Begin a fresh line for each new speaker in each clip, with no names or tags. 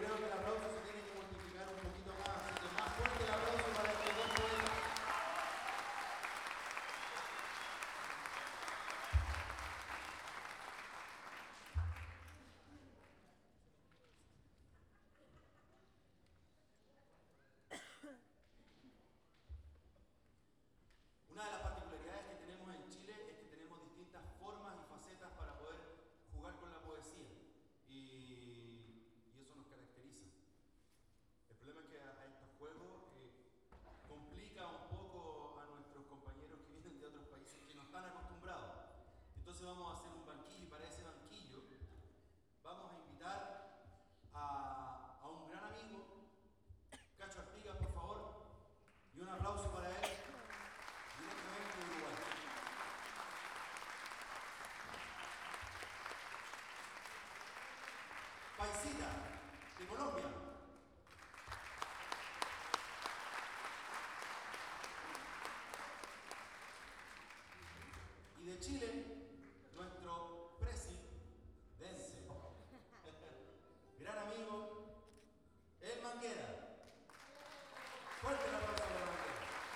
creo que el aplauso se tiene que multiplicar un poquito más, así que más fuerte el aplauso para estos dos poetas. Una de las particularidades que tenemos en Chile es que tenemos distintas formas y facetas para poder jugar con la poesía y eso nos caracteriza. El problema es que a estos juegos complica un poco a nuestros compañeros que vienen de otros países que no están acostumbrados. Entonces vamos a hacer un banquillo y para ese banquillo vamos a invitar a un gran amigo, Cacho Artigas, por favor, y un aplauso para él. Directamente de Uruguay. Paisita, de Colombia. Y de Chile, nuestro presidente, gran amigo, el Manguera. Fuerte el aplauso para el Manguera.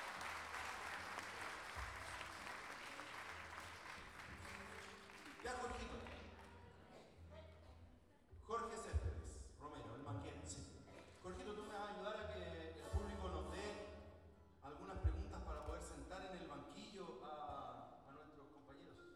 Ya, Jorgito. Jorge Céspedes Romero, el Manguera. Sí. Jorgito, tú me vas a ayudar a que el público nos dé algunas preguntas para poder sentar en el banquillo a nuestros compañeros.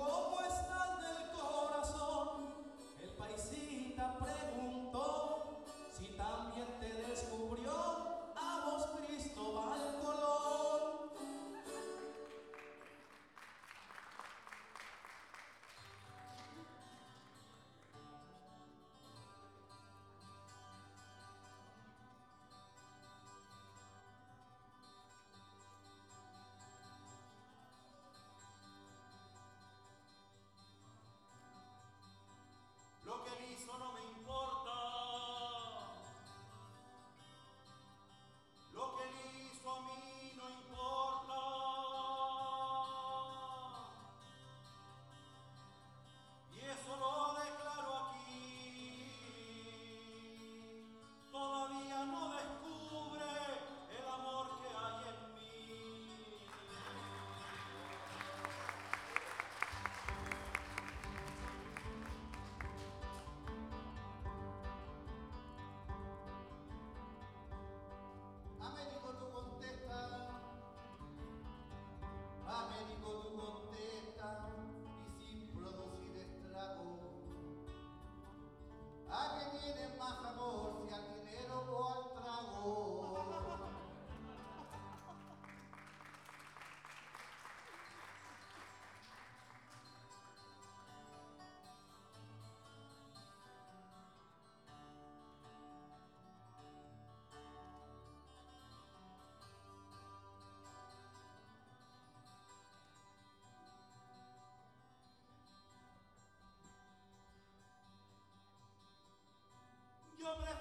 ¿Cómo está del corazón? El paisita preguntó si también te descubrió a vos Cristóbal Colón.
Lo que él hizo no me importa. Lo que él hizo a mí no importa. Y eso lo declaro aquí. Todavía no descubre el amor que hay en mí.
Américo tú contesta, Américo tú contesta, y sin producir estrago. ¿A qué tienes más amor, si al dinero o al trago?
Yo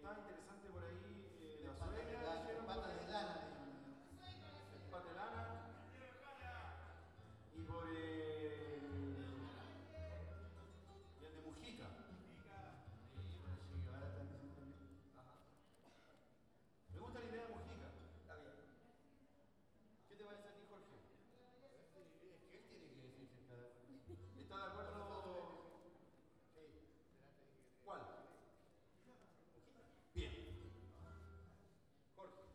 está interesante por ahí la
Pata de
suegra.
lana,
dijeron
pata
por
de
ahí.
lana,
El patelana. Y por y el de Mujica.
sí, ahora están diciendo también.
Ajá. Me gusta la idea de Mujica.
Está bien.
¿Qué te parece a ti, Jorge?
Es que él tiene que decir si está.
¿Estás de acuerdo? ¿Cuál? Bien. Jorge.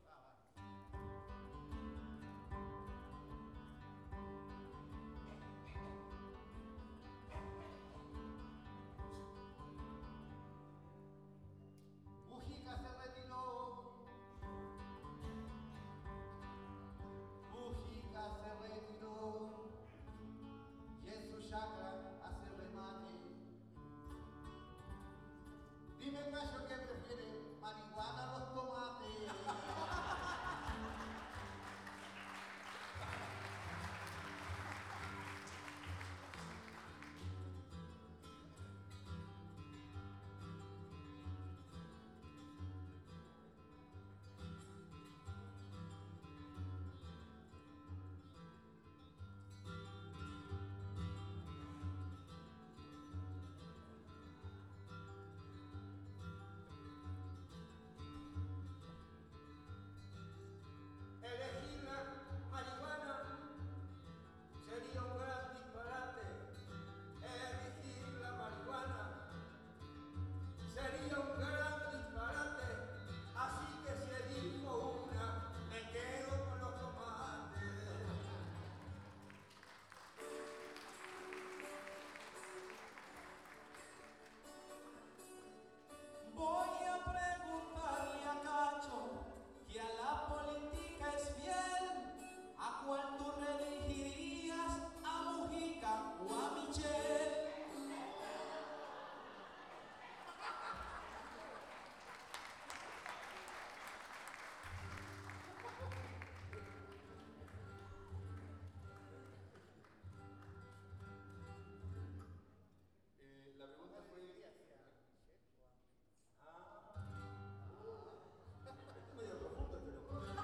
Mujica se retiró. Mujica se retiró. Y en su chacra hace remate. Dime, gallo, ¿qué prefiere? ¿Marihuana o los tomates?
Elegir la marihuana sería un gran disparate. Elegir la marihuana sería un gran disparate. Así que si elijo una, me quedo con los tomates.
Voy a preguntarle a Cacho, que a la política es fiel. ¿A cuál tú reelegirías? ¿A Mujica o a Michelle?
La pregunta fue. Esto es medio profundo, pero.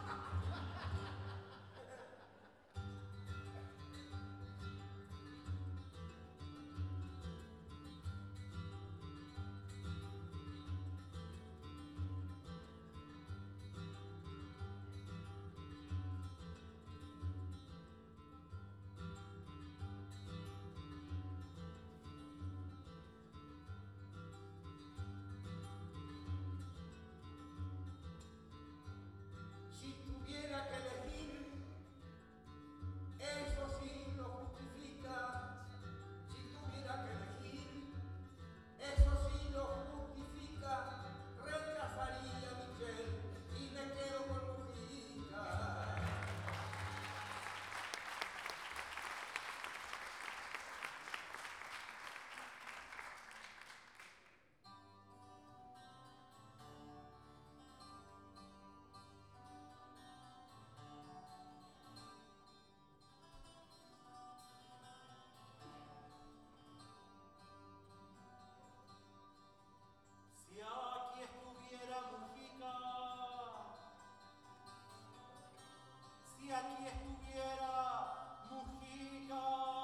Si tuviera que elegir, eso sí lo justifica. Si tuviera que elegir, eso sí lo justifica. Rechazaría a Michelle y me quedo con Mujica.
Si aquí estuviera Mujica, si aquí estuviera Mujica,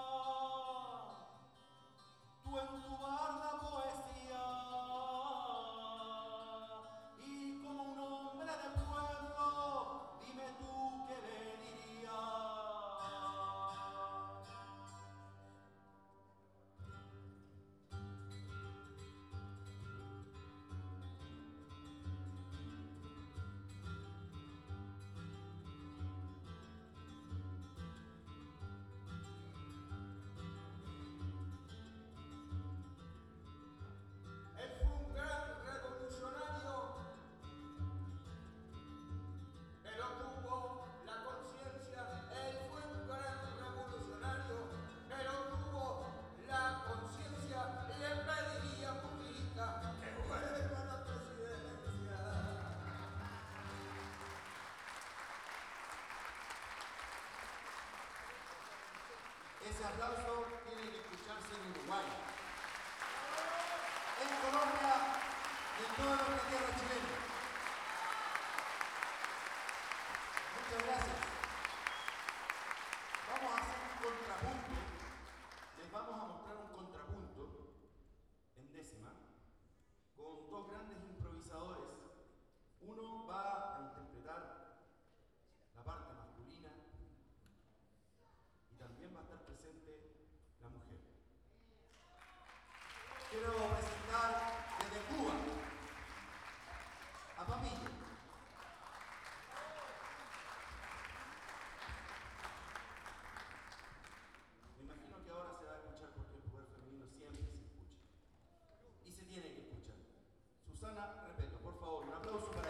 tú entubar la poesía y como un hombre de pueblo, dime tú qué le dirías.
Él fue un gran revolucionario, pero tuvo la conciencia. Él fue un gran revolucionario, pero tuvo la conciencia. Le pediría a Mujica que vuelva a la presidencia.
Ese aplauso tiene que escucharse en Uruguay, en Colombia y en toda nuestra tierra chilena. Susana Repetto. Por favor, un aplauso para